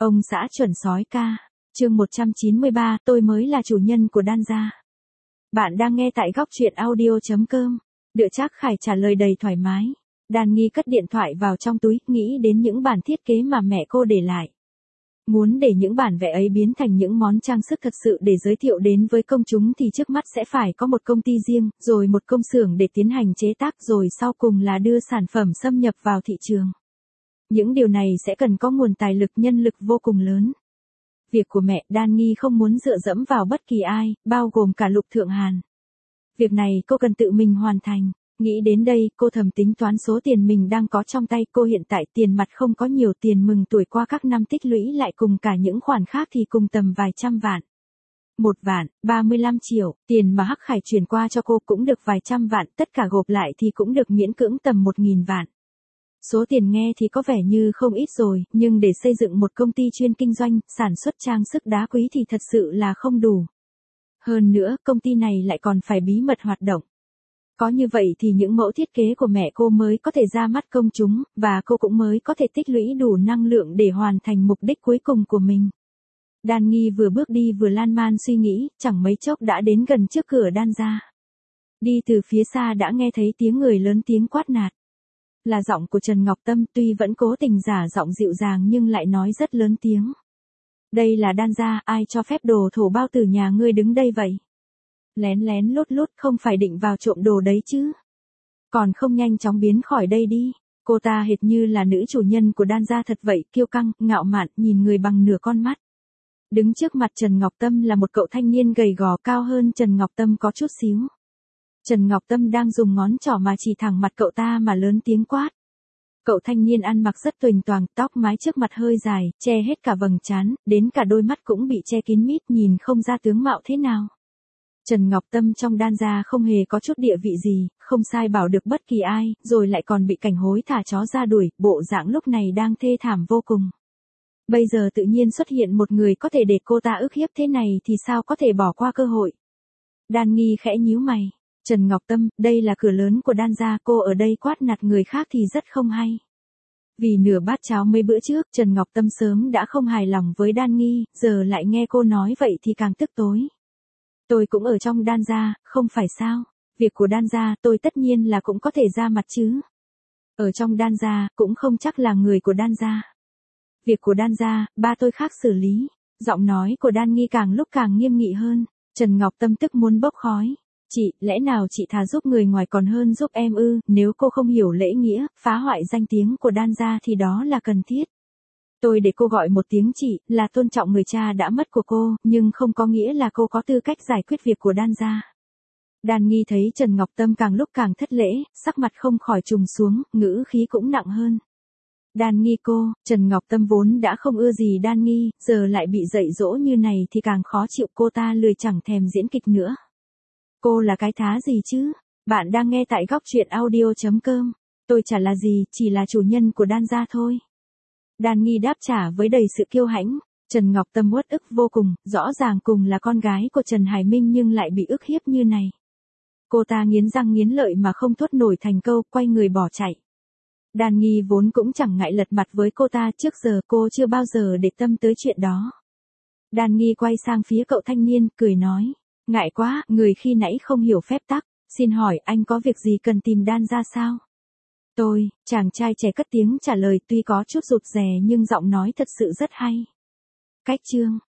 Ông xã chuẩn sói ca. Chương 193, tôi mới là chủ nhân của Đan gia. Bạn đang nghe tại góc truyện audio.com. Đựa Trác Khải trả lời đầy thoải mái. Đan Nghi cất điện thoại vào trong túi, nghĩ đến những bản thiết kế mà mẹ cô để lại. Muốn để những bản vẽ ấy biến thành những món trang sức thật sự để giới thiệu đến với công chúng thì trước mắt sẽ phải có một công ty riêng, rồi một công xưởng để tiến hành chế tác, rồi sau cùng là đưa sản phẩm xâm nhập vào thị trường. Những điều này sẽ cần có nguồn tài lực nhân lực vô cùng lớn. Việc của mẹ Đan Nghi không muốn dựa dẫm vào bất kỳ ai, bao gồm cả Lục Thượng Hàn. Việc này cô cần tự mình hoàn thành. Nghĩ đến đây, cô thầm tính toán số tiền mình đang có trong tay. Cô hiện tại tiền mặt không có nhiều, tiền mừng tuổi qua các năm tích lũy lại cùng cả những khoản khác thì cùng tầm vài trăm vạn. 1 vạn, 35 triệu, tiền mà Hắc Khải chuyển qua cho cô cũng được vài trăm vạn, tất cả gộp lại thì cũng được miễn cưỡng tầm 1.000 vạn. Số tiền nghe thì có vẻ như không ít rồi, nhưng để xây dựng một công ty chuyên kinh doanh, sản xuất trang sức đá quý thì thật sự là không đủ. Hơn nữa, công ty này lại còn phải bí mật hoạt động. Có như vậy thì những mẫu thiết kế của mẹ cô mới có thể ra mắt công chúng, và cô cũng mới có thể tích lũy đủ năng lượng để hoàn thành mục đích cuối cùng của mình. Đan Nghi vừa bước đi vừa lan man suy nghĩ, chẳng mấy chốc đã đến gần trước cửa Đan gia. Đi từ phía xa đã nghe thấy tiếng người lớn tiếng quát nạt. Là giọng của Trần Ngọc Tâm, tuy vẫn cố tình giả giọng dịu dàng nhưng lại nói rất lớn tiếng. Đây là Đan gia, ai cho phép đồ thổ bao tử nhà ngươi đứng đây vậy? Lén lén lút lút không phải định vào trộm đồ đấy chứ? Còn không nhanh chóng biến khỏi đây đi. Cô ta hệt như là nữ chủ nhân của Đan gia thật vậy, kiêu căng, ngạo mạn, nhìn người bằng nửa con mắt. Đứng trước mặt Trần Ngọc Tâm là một cậu thanh niên gầy gò cao hơn Trần Ngọc Tâm có chút xíu. Trần Ngọc Tâm đang dùng ngón trỏ mà chỉ thẳng mặt cậu ta mà lớn tiếng quát. Cậu thanh niên ăn mặc rất tuềnh toàng, tóc mái trước mặt hơi dài, che hết cả vầng trán, đến cả đôi mắt cũng bị che kín mít, nhìn không ra tướng mạo thế nào. Trần Ngọc Tâm trong Đan gia không hề có chút địa vị gì, không sai bảo được bất kỳ ai, rồi lại còn bị cảnh hối thả chó ra đuổi, bộ dạng lúc này đang thê thảm vô cùng. Bây giờ tự nhiên xuất hiện một người có thể để cô ta ức hiếp thế này thì sao có thể bỏ qua cơ hội. Đan Nghi khẽ nhíu mày. Trần Ngọc Tâm, đây là cửa lớn của Đan gia, cô ở đây quát nạt người khác thì rất không hay. Vì nửa bát cháo mấy bữa trước, Trần Ngọc Tâm sớm đã không hài lòng với Đan Nghi, giờ lại nghe cô nói vậy thì càng tức tối. Tôi cũng ở trong Đan gia, không phải sao? Việc của Đan gia tôi tất nhiên là cũng có thể ra mặt chứ. Ở trong Đan gia, cũng không chắc là người của Đan gia. Việc của Đan gia, ba tôi khác xử lý. Giọng nói của Đan Nghi càng lúc càng nghiêm nghị hơn. Trần Ngọc Tâm tức muốn bốc khói. Chị, lẽ nào chị thà giúp người ngoài còn hơn giúp em ư? Nếu cô không hiểu lễ nghĩa, phá hoại danh tiếng của Đan gia thì đó là cần thiết. Tôi để cô gọi một tiếng chị, là tôn trọng người cha đã mất của cô, nhưng không có nghĩa là cô có tư cách giải quyết việc của Đan gia. Đan Nghi thấy Trần Ngọc Tâm càng lúc càng thất lễ, sắc mặt không khỏi trùng xuống, ngữ khí cũng nặng hơn. Đan Nghi cô, Trần Ngọc Tâm vốn đã không ưa gì Đan Nghi, giờ lại bị dạy dỗ như này thì càng khó chịu, cô ta lười chẳng thèm diễn kịch nữa. Cô là cái thá gì chứ? Bạn đang nghe tại góc truyện audio.com. Tôi chả là gì, chỉ là chủ nhân của Đan gia thôi. Đan Nghi đáp trả với đầy sự kiêu hãnh. Trần Ngọc Tâm uất ức vô cùng, rõ ràng cùng là con gái của Trần Hải Minh nhưng lại bị ức hiếp như này. Cô ta nghiến răng nghiến lợi mà không thốt nổi thành câu, quay người bỏ chạy. Đan Nghi vốn cũng chẳng ngại lật mặt với cô ta, trước giờ cô chưa bao giờ để tâm tới chuyện đó. Đan Nghi quay sang phía cậu thanh niên, cười nói. Ngại quá, người khi nãy không hiểu phép tắc, xin hỏi anh có việc gì cần tìm Đan gia sao? Chàng trai trẻ cất tiếng trả lời, tuy có chút rụt rè nhưng giọng nói thật sự rất hay. Cách chương